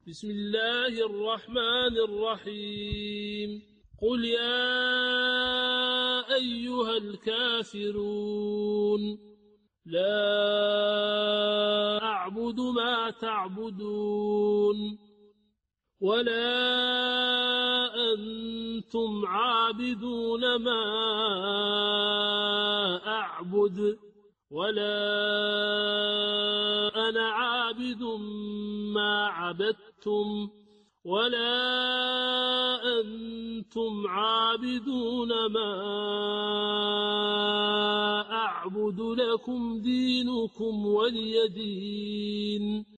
بسم الله الرحمن الرحيم قل يا أيها الكافرون لا أعبد ما تعبدون ولا أنتم عابدون ما أعبد ولا أنا عابد ما عبدتم ولا أنتم عابدون ما أعبد لكم دينكم ولي دين.